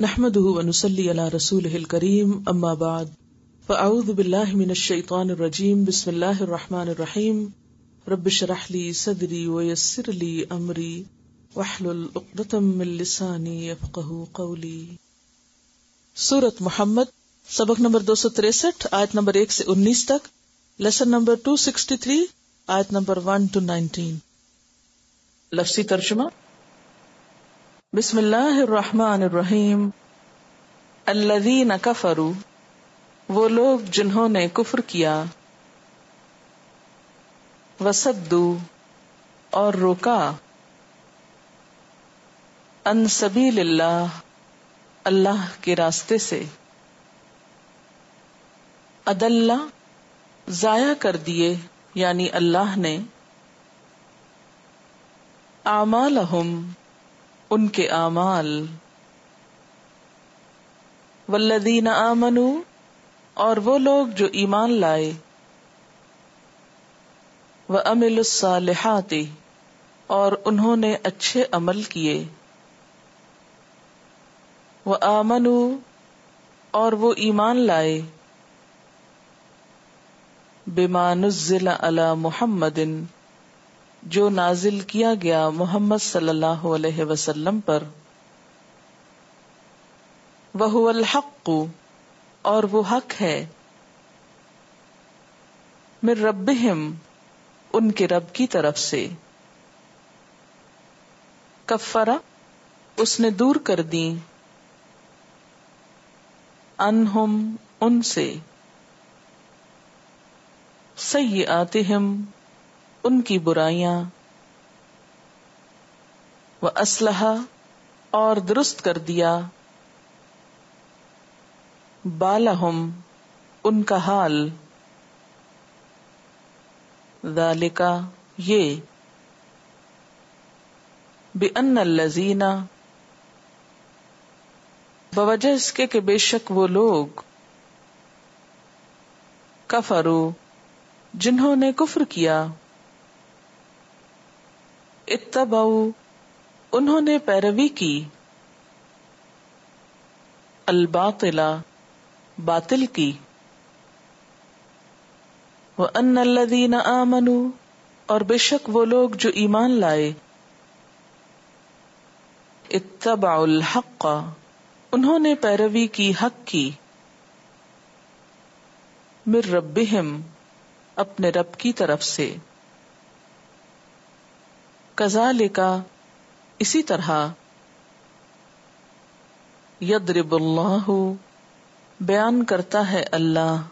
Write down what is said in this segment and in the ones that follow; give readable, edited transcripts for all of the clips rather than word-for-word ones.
نحمده ونصلي على رسوله الكريم اما بعد فاعوذ بالله من الشيطان الرجيم بسم الله الرحمن الرحيم رب اشرح لي صدري ويسر لي امري واحلل عقدة من لساني يفقهوا قولي۔ سورۃ محمد، سبق نمبر 263، آیت نمبر 1 سے 19 تک، لیسن نمبر 263، آیت نمبر 1 to 19۔ لفظی ترجمہ۔ بسم اللہ الرحمن الرحیم۔ الذین کفروا، وہ لوگ جنہوں نے کفر کیا، وصدوا، اور روکا، عن سبیل اللہ، اللہ کے راستے سے، اضل، ضائع کر دیے یعنی اللہ نے، اعمالہم، ان کے اعمال، والذین آمنوا، اور وہ لوگ جو ایمان لائے، وعملوا الصالحات، اور انہوں نے اچھے عمل کیے، وآمنوا، اور وہ ایمان لائے، بما نزل علی محمد، جو نازل کیا گیا محمد صلی اللہ علیہ وسلم پر، وہو الحق، اور وہ حق ہے، من ربہم، ان کے رب کی طرف سے، کفرا، اس نے دور کر دی، عنہم، ان سے، سیئاتہم، ان کی برائیاں، وَأَصْلَحَ، اور درست کر دیا، بالہم، ان کا حال، ذالک، یہ، بِأَنَّ الَّذِينَ، بوجہ اس کے کہ بے شک وہ لوگ، کفروا، جنہوں نے کفر کیا، اتبعوا، انہوں نے پیروی کی، الباطل، باطل کی، وَأَنَّ الَّذِينَ آمَنُوا، اور بے شک وہ لوگ جو ایمان لائے، اتبعوا الحق، انہوں نے پیروی کی حق کی، من ربہم، اپنے رب کی طرف سے، کذالک، اسی طرح، یضرب اللہ، بیان کرتا ہے اللہ،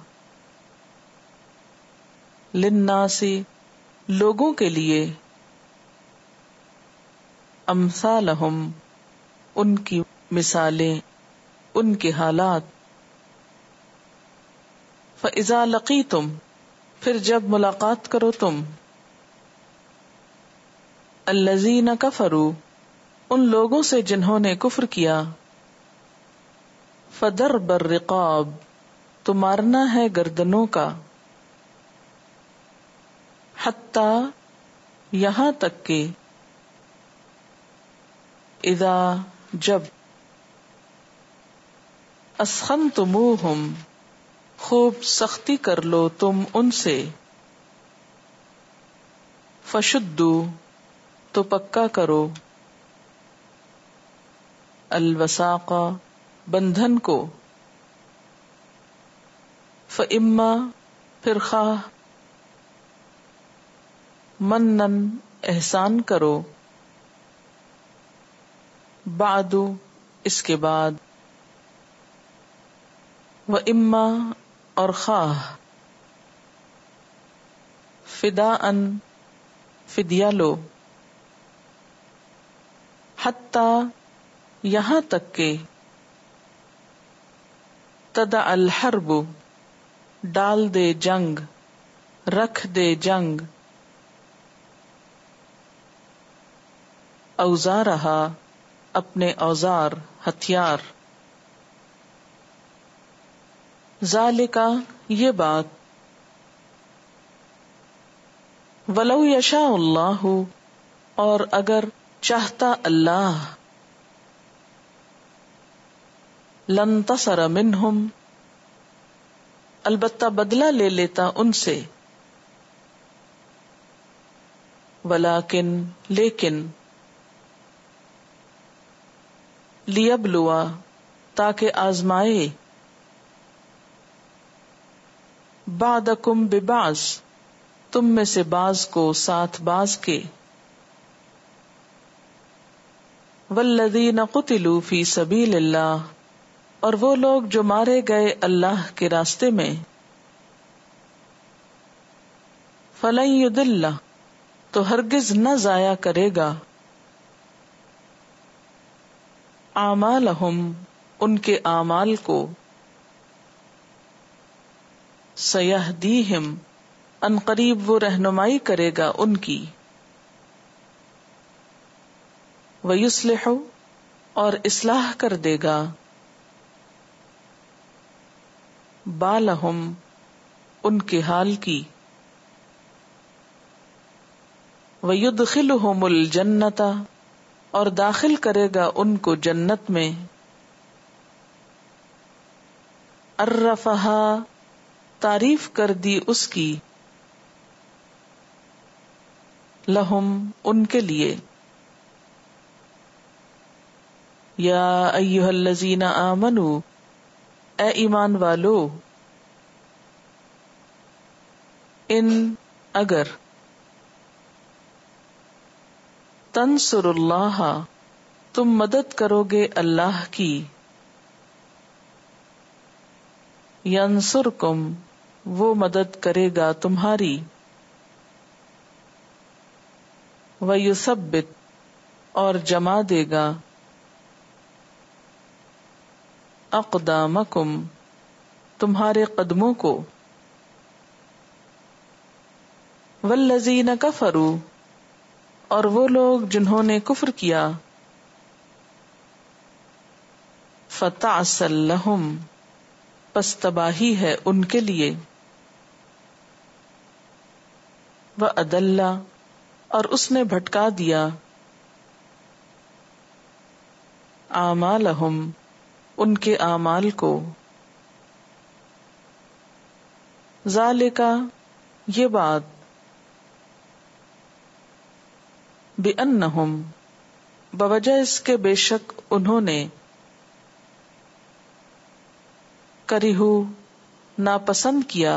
للناس، لوگوں کے لیے، امثالہم، ان کی مثالیں، ان کے حالات، فَإِذَا لَقِيتُمْ، پھر جب ملاقات کرو تم، الذین کفروا، ان لوگوں سے جنہوں نے کفر کیا، فضرب الرقاب، تو مارنا ہے گردنوں کا، حتی، یہاں تک کہ، اذا، جب، اسخنتموہم، خوب سختی کر لو تم ان سے، فشدوا، تو پکا کرو، الوثاق، بندھن کو، فإما، پھر خواہ، منن، احسان کرو، بعد، اس کے بعد، وإما، اور خواہ، فداءً، فدیہ لو، حتی، یہاں تک کہ، تدع الحرب، ڈال دے جنگ، رکھ دے جنگ، اوزارہا، اپنے اوزار، ہتھیار، ذالک، یہ بات، ولو یشاء اللہ، اور اگر چاہتا اللہ، لانتصر منہم، البتہ بدلہ لے لیتا ان سے، ولیکن لیکن، لیبلوا تاکہ آزمائے، بعدکم ببعض تم میں سے بعض کو ساتھ بعض کے، والذین قتلوا فی سبیل اللہ، اور وہ لوگ جو مارے گئے اللہ کے راستے میں، فلن یضل، تو ہرگز نہ ضائع کرے گا، اعمالہم ان کے اعمال کو، سیہدیہم ان قریب وہ رہنمائی کرے گا ان کی، ویصلح اور اصلاح کر دے گا، بالہم ان کے حال کی، ویدخلہم الجنۃ اور داخل کرے گا ان کو جنت میں، عرفہا تعریف کر دی اس کی، لہم ان کے لیے، یا ایھا الذین آمنوا اے ایمان والو، ان اگر، تنصر اللہ تم مدد کرو گے اللہ کی، ینصرکم وہ مدد کرے گا تمہاری، ویثبت اور جما دے گا، اقدامکم تمہارے قدموں کو، والذین کفروا اور وہ لوگ جنہوں نے کفر کیا، فتعسا لہم پس تباہی ہے ان کے لیے، وَأَضَلَّ اور اس نے بھٹکا دیا، اعمالہم ان کے اعمال کو، ذالک یہ بات، بِأَنَّهُمْ بوجہ اس کے بے شک انہوں نے، کرہوا ناپسند کیا،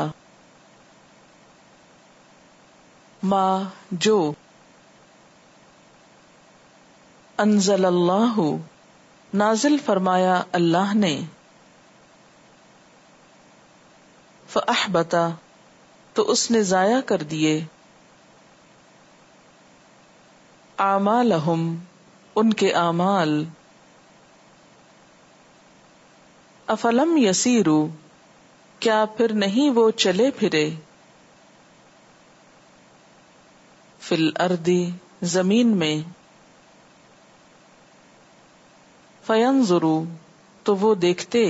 ما جو، انزل اللہ نازل فرمایا اللہ نے، فاحبط تو اس نے ضائع کر دیے، اعمالہم ان کے اعمال، افلم یسیروا کیا پھر نہیں وہ چلے پھرے، فی الارض زمین میں، فینظروا تو وہ دیکھتے،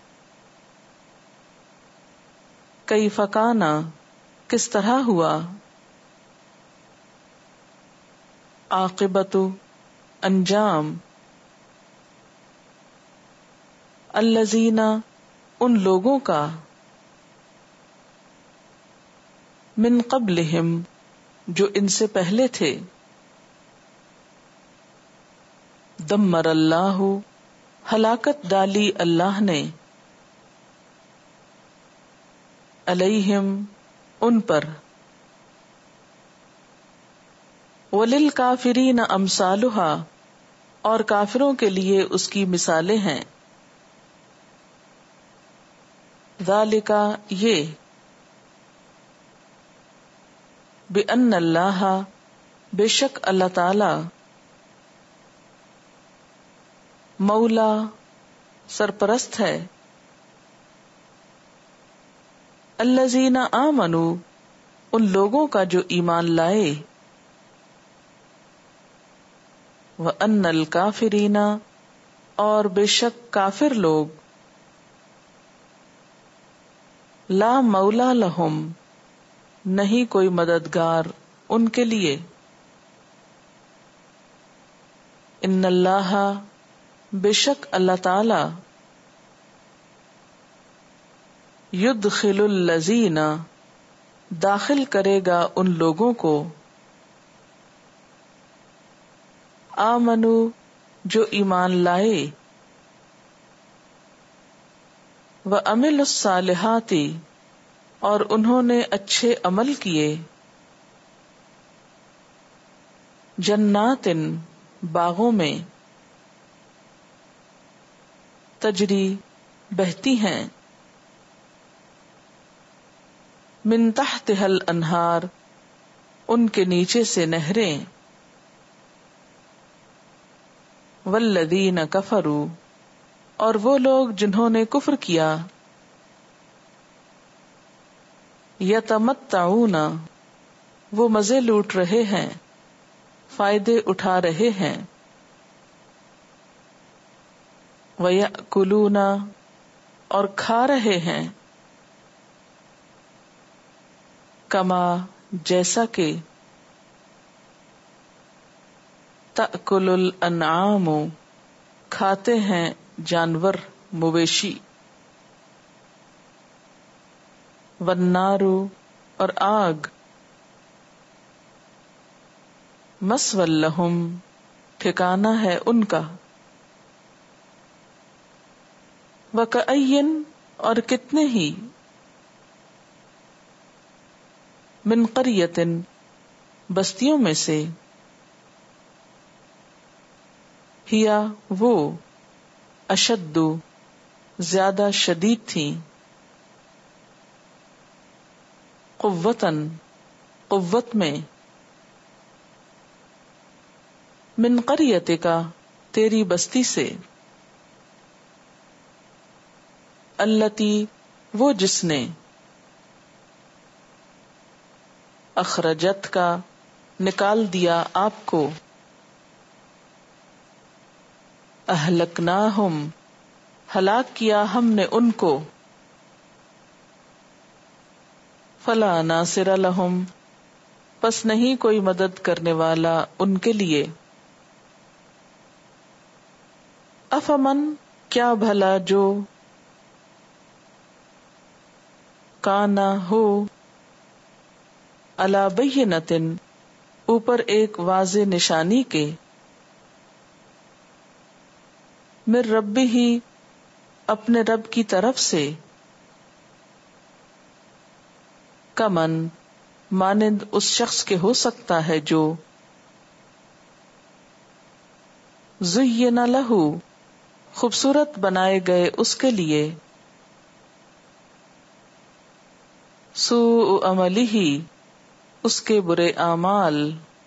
کیف کان کس طرح ہوا، عاقبت انجام، الذین ان لوگوں کا، من قبلہم جو ان سے پہلے تھے، دمر اللہ ہلاکت ڈالی اللہ نے، علیہم ان پر، وللکافرین امثالھا اور کافروں کے لیے اس کی مثالیں ہیں، ذالک یہ، بأن اللہ بے شک اللہ تعالی، مولا سرپرست ہے، الذین آمنوا ان لوگوں کا جو ایمان لائے، وَأَنَّ الْكَافِرِينَ اور بے شک کافر لوگ، لا مولا لہم نہیں کوئی مددگار ان کے لیے، ان اللہ بے شک اللہ تعالی، یدخل الذین داخل کرے گا ان لوگوں کو آمنو جو ایمان لائے وعملوا الصالحات اور انہوں نے اچھے عمل کیے جنات باغوں میں تجری بہتی ہیں من تحتها الانہار ان کے نیچے سے نہریں والذین کفروا اور وہ لوگ جنہوں نے کفر کیا یتمتعون وہ مزے لوٹ رہے ہیں فائدے اٹھا رہے ہیں وَيَأْكُلُونَ اور کھا رہے ہیں کما جیسا کہ تأکل الانعام کھاتے ہیں جانور مویشی والنار اور آگ مسوی لہم ٹھکانہ ہے ان کا وَكَأَيٍّ اور کتنے ہی من قریۃ بستیوں میں سے ہیا وہ اشد زیادہ شدید تھیں قوتاً قوت میں من قریتک تیری بستی سے التی وہ جس نے اخرجت کا نکال دیا آپ کو اہلکناہم ہلاک کیا ہم نے ان کو فلا ناصر لہم پس نہیں کوئی مدد کرنے والا ان کے لیے افمن کیا بھلا جو کانا ہو علی بینۃ اوپر ایک واضح نشانی کے من ربہ اپنے رب کی طرف سے کمن مانند اس شخص کے ہو سکتا ہے جو زین لہ خوبصورت بنائے گئے اس کے لیے سوء عملہ اس کے برے اعمال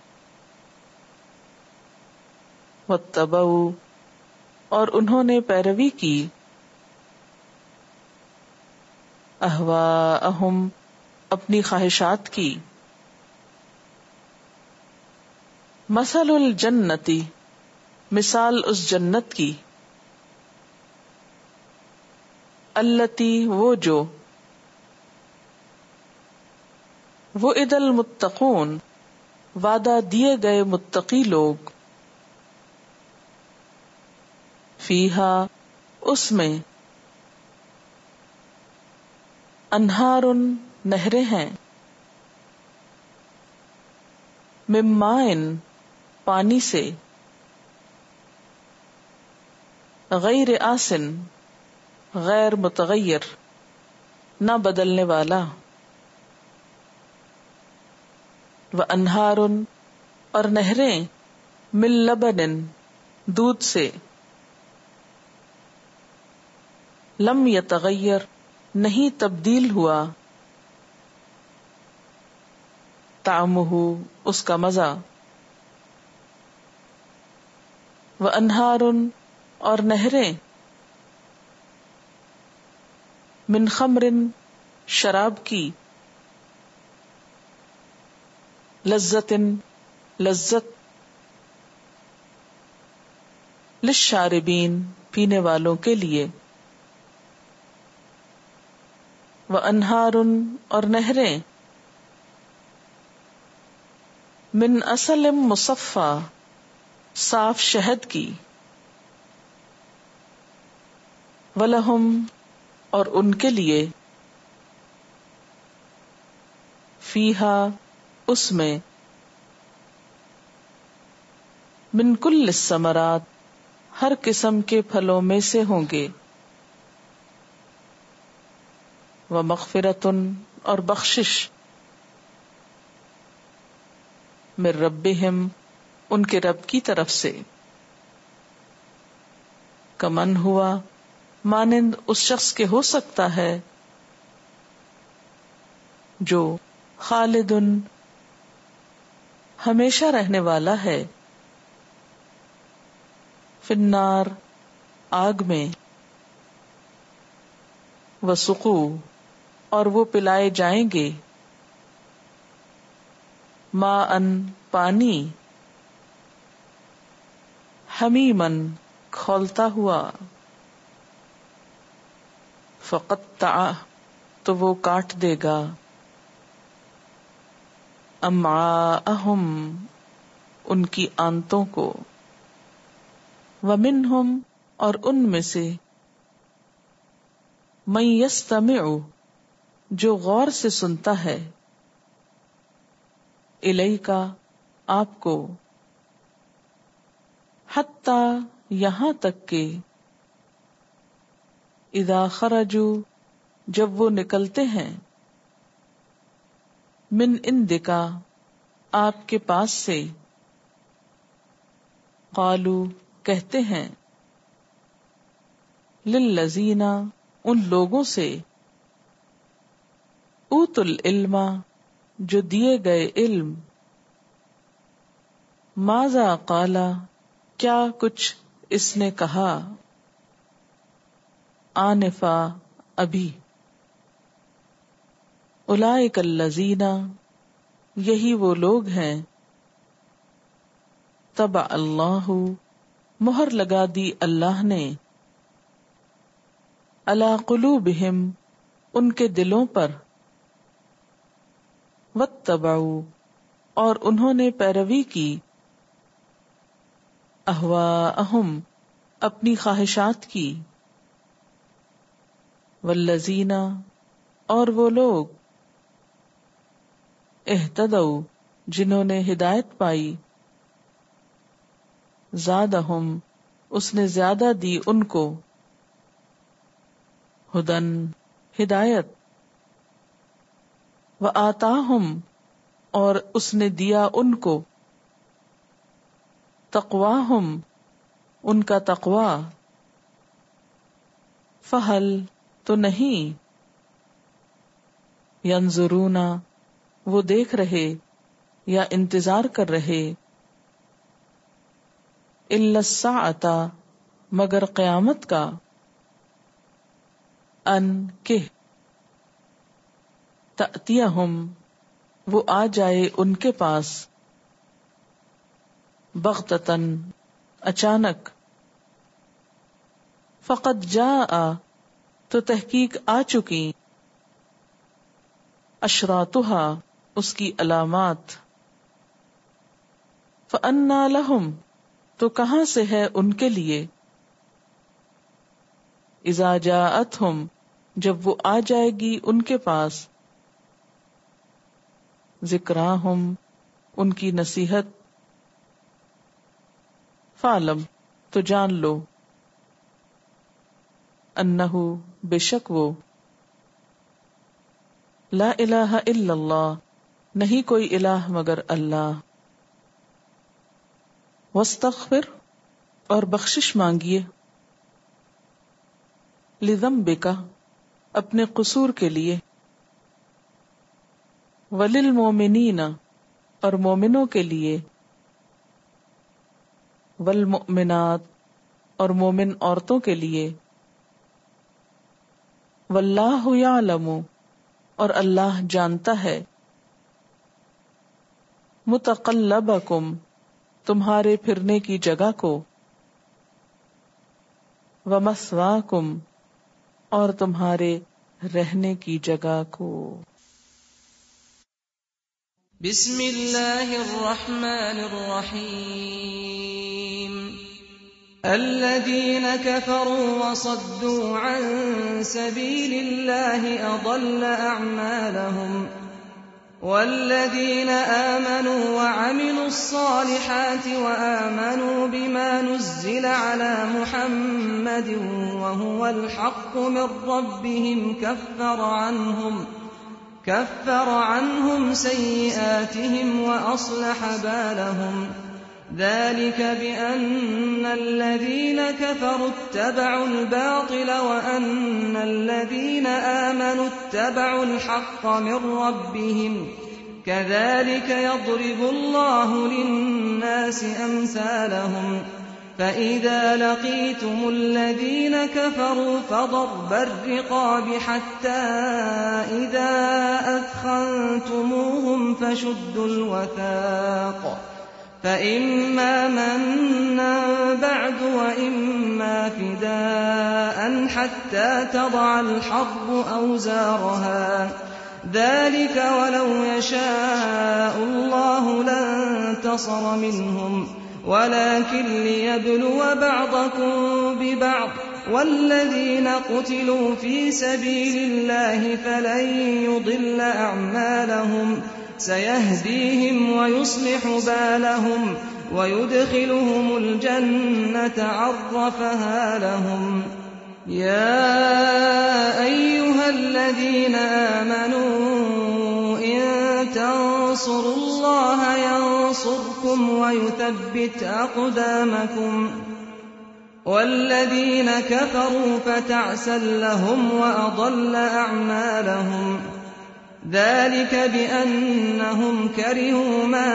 واتبعوا اور انہوں نے پیروی کی اہواءہم اپنی خواہشات کی مثل الجنتی مثال اس جنت کی التی وہ جو وعد المتقون وعدہ دیے گئے متقی لوگ فیہا اس میں انہار نہریں ہیں من ماء پانی سے غیر آسن غیر متغیر نہ بدلنے والا وانہار اور نہریں من لبن دودھ سے لم یتغیر نہیں تبدیل ہوا طعمہ اس کا مزہ وانہار اور نہریں من خمر شراب کی لذت لذت للشاربین پینے والوں کے لیے وانہار اور نہریں من عسل مصفی صاف شہد کی ولہم اور ان کے لیے فیہا اس میں، من کل الثمرات ہر قسم کے پھلوں میں سے ہوں گے، ومغفرۃ اور بخشش، من ربہم ان کے رب کی طرف سے، کمن ہوا مانند اس شخص کے ہو سکتا ہے جو خالد ہمیشہ رہنے والا ہے، فی النار آگ میں، وسقو اور وہ پلائے جائیں گے، ماء پانی، حمیمن کھولتا ہوا، فقطع تو وہ کاٹ دے گا، امعاءہم ان کی آنتوں کو، ومنہم اور ان میں سے، من یستمع جو غور سے سنتا ہے، الیک آپ کو، حتی یہاں تک کہ، اذا خرجوا جب وہ نکلتے ہیں، من عندک آپ کے پاس سے، قالو کہتے ہیں، للذین ان لوگوں سے، اوتوا العلم جو دیے گئے علم، ماذا قال کیا کچھ اس نے کہا، آنفا ابھی، اولئک الذین یہی وہ لوگ ہیں، طبع اللہ مہر لگا دی اللہ نے، علی قلوبہم ان کے دلوں پر، واتبعوا اور انہوں نے پیروی کی، اہواءہم اپنی خواہشات کی، والذین اور وہ لوگ، اہتدوا جنہوں نے ہدایت پائی، زادہم اس نے زیادہ دی ان کو، ہدن ہدایت، وآتاہم اور اس نے دیا ان کو، تقواہم ان کا تقوی، فہل تو نہیں، ینظرون وہ دیکھ رہے یا انتظار کر رہے، الا الساعۃ مگر قیامت کا، ان کہ تأتیہم وہ آ جائے ان کے پاس، بغتتن اچانک، فقد جاء تو تحقیق آ چکی، اشراطها اس کی علامات، فأنی لہم تو کہاں سے ہے ان کے لیے، اذا جاءتہم جب وہ آ جائے گی ان کے پاس، ذکراہم ان کی نصیحت، فعلم تو جان لو، انہ بے شک وہ، لا الہ الا اللہ نہیں کوئی الہ مگر اللہ، واستغفر اور بخشش مانگیے، لذنبک اپنے قصور کے لیے، وللمؤمنین اور مومنوں کے لیے، والمؤمنات اور مومن عورتوں کے لیے، واللہ یعلم اور اللہ جانتا ہے، متقلبکم تمہارے پھرنے کی جگہ کو، ومثواکم اور تمہارے رہنے کی جگہ کو۔ بسم اللہ الرحمن الرحیم، الذین کفروا وصدوا عن سبیل اللہ اضل اعمالهم والذين آمنوا وعملوا الصالحات وآمنوا بما نزل على محمد وهو الحق من ربهم كفر عنهم سيئاتهم وأصلح بالهم. ذلك بأن الذين كفروا اتبعوا الباطل وأن الذين آمنوا اتبعوا الحق من ربهم. كذلك يضرب الله للناس أمثالهم. فإذا لقيتم الذين كفروا فضرب الرقاب حتى إذا أثخنتموهم فشدوا الوثاق فإما منا بعد وإما فداء حتى تضع الحرب أوزارها. ذلك ولو يشاء الله لانتصر منهم ولكن ليبلو بعضكم ببعض. والذين قتلوا في سبيل الله فلن يضل أعمالهم سيهديهم ويصلح بالهم ويدخلهم الجنة عرفها لهم. يا أيها الذين آمنوا إن تنصروا الله ينصركم ويثبت أقدامكم. والذين كفروا فتعسا لهم وأضل أعمالهم. ذلك بأنهم كرهوا ما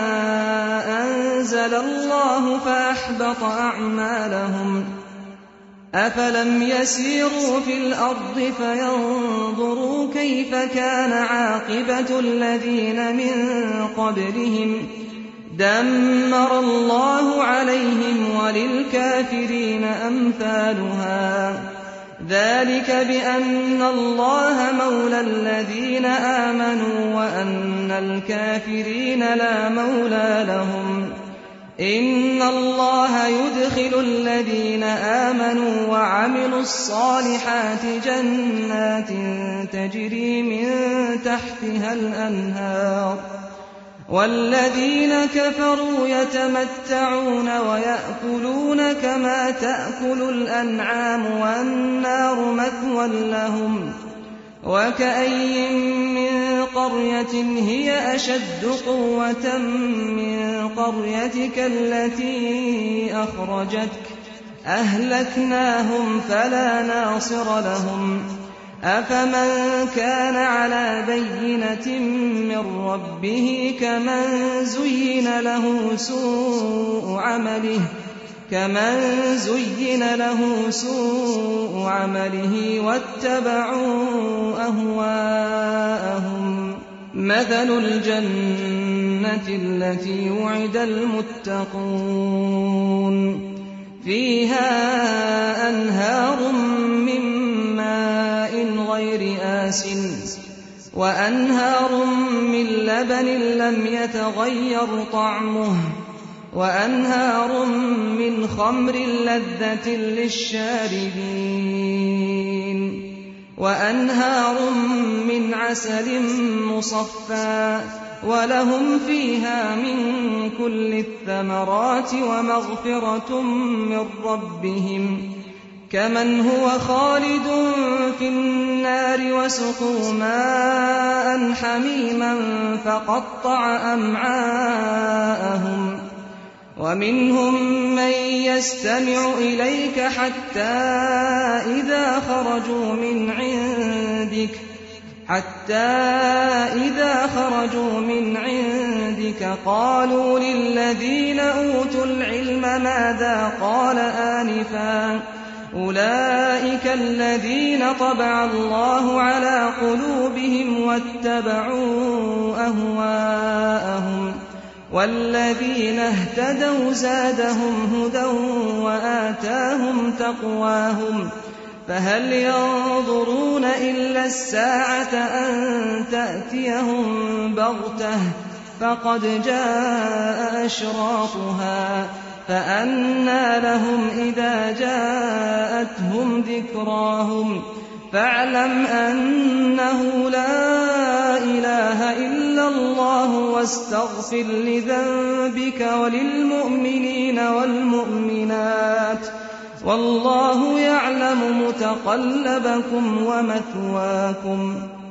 أنزل الله فأحبط أعمالهم. أفلم يسيروا في الأرض فينظروا كيف كان عاقبة الذين من قبلهم دمر الله عليهم وللكافرين أمثالها. ذلك بأن الله مولى الذين آمنوا وأن الكافرين لا مولى لهم. إن الله يدخل الذين آمنوا وعملوا الصالحات جنات تجري من تحتها الأنهار. والذين كفروا يتمتعون ويأكلون كما تأكل الأنعام والنار مثوى لهم. وكأي من قرية هي أشد قوة من قريتك التي أخرجتك أهلكناهم فلا ناصر لهم. أفمن كان على بينة من ربه كمن زين له سوء عمله واتبعوا أهواءهم. مثل الجنة التي وعد المتقون فيها أنهار من ماء غير آسن وأنهار من لبن لم يتغير طعمه وأنهار من خمر لذة للشاربين وأنهار من عسل مصفى ولهم فيها من كل الثمرات ومغفرة من ربهم كمن هو خالد في النار وسقوا ماء حميما فقطع أمعاءهم. ومنهم من يستمع إليك حتى إذا خرجوا من عندك قالوا للذين أوتوا العلم ماذا قال آنفا أولئك الذين طبع الله على قلوبهم واتبعوا أهواءهم. والذين اهتدوا زادهم هدى وآتاهم تقواهم. فهل ينظرون إلا الساعة أن تأتيهم بغتة فقد جاء أشراطها فأنى لهم إذا جاءتهم ذكراهم. فاعلم أنه لا إله إلا واستغفر لذنبك وللمؤمنين والمؤمنات والله يعلم متقلبكم ومثواكم